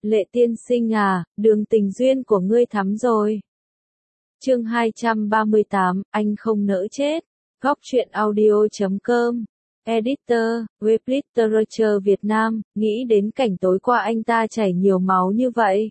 Lệ tiên sinh à, đường tình duyên của ngươi thắm rồi. Chương 238, anh không nỡ chết. Góc truyện audio.com. Editor, Web Literature Việt Nam, nghĩ đến cảnh tối qua anh ta chảy nhiều máu như vậy.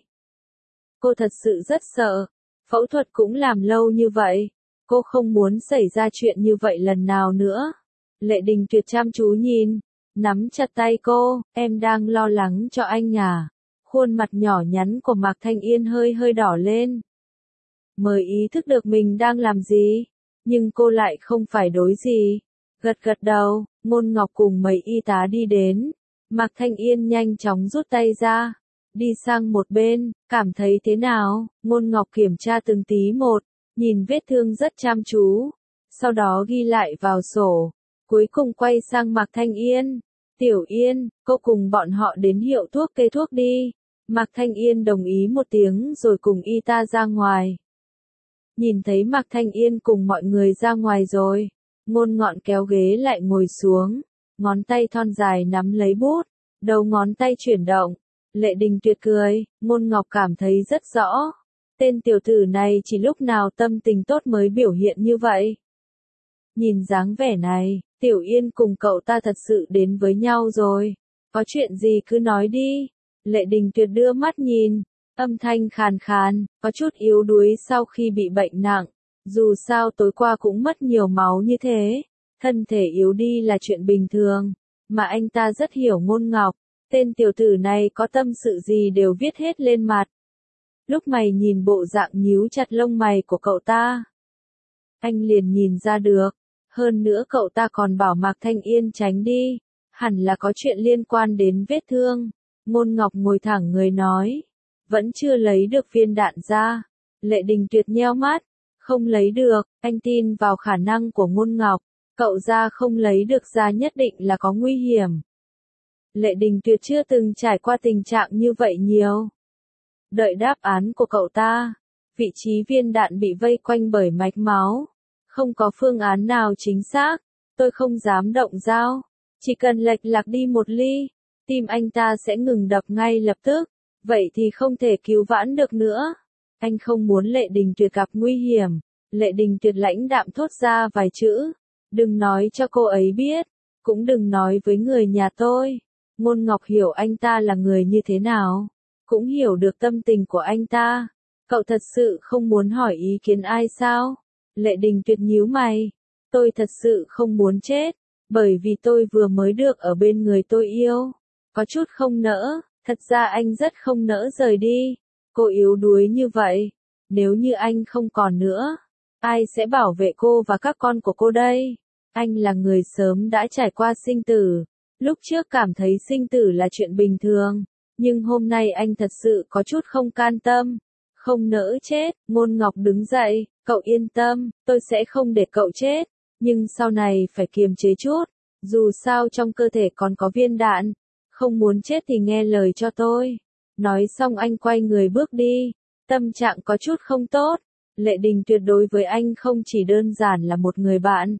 Cô thật sự rất sợ. Phẫu thuật cũng làm lâu như vậy. Cô không muốn xảy ra chuyện như vậy lần nào nữa. Lệ Đình Tuyệt chăm chú nhìn, nắm chặt tay cô, em đang lo lắng cho anh à. Khuôn mặt nhỏ nhắn của Mạc Thanh Yên hơi hơi đỏ lên. Mới ý thức được mình đang làm gì, nhưng cô lại không phải đối gì. Gật gật đầu, Ngôn Ngọc cùng mấy y tá đi đến. Mạc Thanh Yên nhanh chóng rút tay ra, đi sang một bên, cảm thấy thế nào? Ngôn Ngọc kiểm tra từng tí một, nhìn vết thương rất chăm chú, sau đó ghi lại vào sổ, cuối cùng quay sang Mạc Thanh Yên. Tiểu Yên, cô cùng bọn họ đến hiệu thuốc kê thuốc đi. Mạc Thanh Yên đồng ý một tiếng rồi cùng y tá ra ngoài. Nhìn thấy Mạc Thanh Yên cùng mọi người ra ngoài rồi, Ngôn Ngọn kéo ghế lại ngồi xuống, ngón tay thon dài nắm lấy bút, đầu ngón tay chuyển động. Lệ Đình Tuyệt cười, Ngôn Ngọc cảm thấy rất rõ. Tên tiểu tử này chỉ lúc nào tâm tình tốt mới biểu hiện như vậy. Nhìn dáng vẻ này, Tiểu Yên cùng cậu ta thật sự đến với nhau rồi. Có chuyện gì cứ nói đi. Lệ Đình Tuyệt đưa mắt nhìn, âm thanh khàn khàn, có chút yếu đuối sau khi bị bệnh nặng. Dù sao tối qua cũng mất nhiều máu như thế, thân thể yếu đi là chuyện bình thường, mà anh ta rất hiểu Ngôn Ngọc. Tên tiểu tử này có tâm sự gì đều viết hết lên mặt. Lúc mày nhìn bộ dạng nhíu chặt lông mày của cậu ta, anh liền nhìn ra được. Hơn nữa cậu ta còn bảo Mạc Thanh Yên tránh đi, hẳn là có chuyện liên quan đến vết thương. Ngôn Ngọc ngồi thẳng người nói, vẫn chưa lấy được viên đạn ra. Lệ Đình Tuyệt nheo mắt, không lấy được, anh tin vào khả năng của Ngôn Ngọc, cậu ra không lấy được ra nhất định là có nguy hiểm. Lệ Đình Tuyệt chưa từng trải qua tình trạng như vậy nhiều. Đợi đáp án của cậu ta, vị trí viên đạn bị vây quanh bởi mạch máu. Không có phương án nào chính xác, tôi không dám động dao. Chỉ cần lệch lạc đi một ly, tim anh ta sẽ ngừng đập ngay lập tức. Vậy thì không thể cứu vãn được nữa. Anh không muốn Lệ Đình Tuyệt gặp nguy hiểm. Lệ Đình Tuyệt lãnh đạm thốt ra vài chữ. Đừng nói cho cô ấy biết, cũng đừng nói với người nhà tôi. Ngôn Ngọc hiểu anh ta là người như thế nào, cũng hiểu được tâm tình của anh ta. Cậu thật sự không muốn hỏi ý kiến ai sao? Lệ Đình Tuyệt nhíu mày. Tôi thật sự không muốn chết, bởi vì tôi vừa mới được ở bên người tôi yêu. Có chút không nỡ, thật ra anh rất không nỡ rời đi. Cô yếu đuối như vậy, nếu như anh không còn nữa, ai sẽ bảo vệ cô và các con của cô đây? Anh là người sớm đã trải qua sinh tử. Lúc trước cảm thấy sinh tử là chuyện bình thường, nhưng hôm nay anh thật sự có chút không can tâm. Không nỡ chết. Ngôn Ngọc đứng dậy, cậu yên tâm, tôi sẽ không để cậu chết, nhưng sau này phải kiềm chế chút, dù sao trong cơ thể còn có viên đạn, không muốn chết thì nghe lời cho tôi. Nói xong anh quay người bước đi, tâm trạng có chút không tốt. Lệ Đình Tuyệt đối với anh không chỉ đơn giản là một người bạn,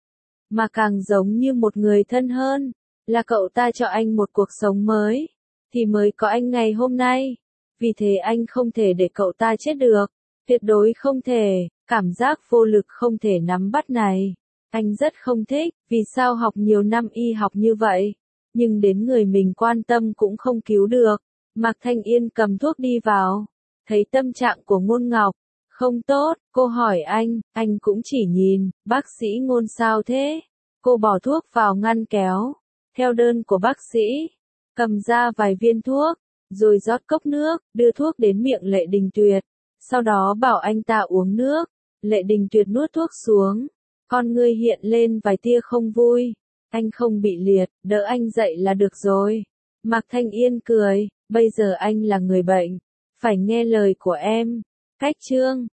mà càng giống như một người thân hơn, là cậu ta cho anh một cuộc sống mới, thì mới có anh ngày hôm nay. Vì thế anh không thể để cậu ta chết được, tuyệt đối không thể. Cảm giác vô lực không thể nắm bắt này, anh rất không thích. Vì sao học nhiều năm y học như vậy, nhưng đến người mình quan tâm cũng không cứu được. Mạc Thanh Yên cầm thuốc đi vào, thấy tâm trạng của Ngôn Ngọc không tốt, cô hỏi anh cũng chỉ nhìn, bác sĩ Ngôn sao thế? Cô bỏ thuốc vào ngăn kéo, theo đơn của bác sĩ, cầm ra vài viên thuốc, rồi rót cốc nước, đưa thuốc đến miệng Lệ Đình Tuyệt, sau đó bảo anh ta uống nước. Lệ Đình Tuyệt nuốt thuốc xuống, con ngươi hiện lên vài tia không vui. Anh không bị liệt, đỡ anh dậy là được rồi. Mạc Thanh Yên cười, bây giờ anh là người bệnh, phải nghe lời của em. Cách chương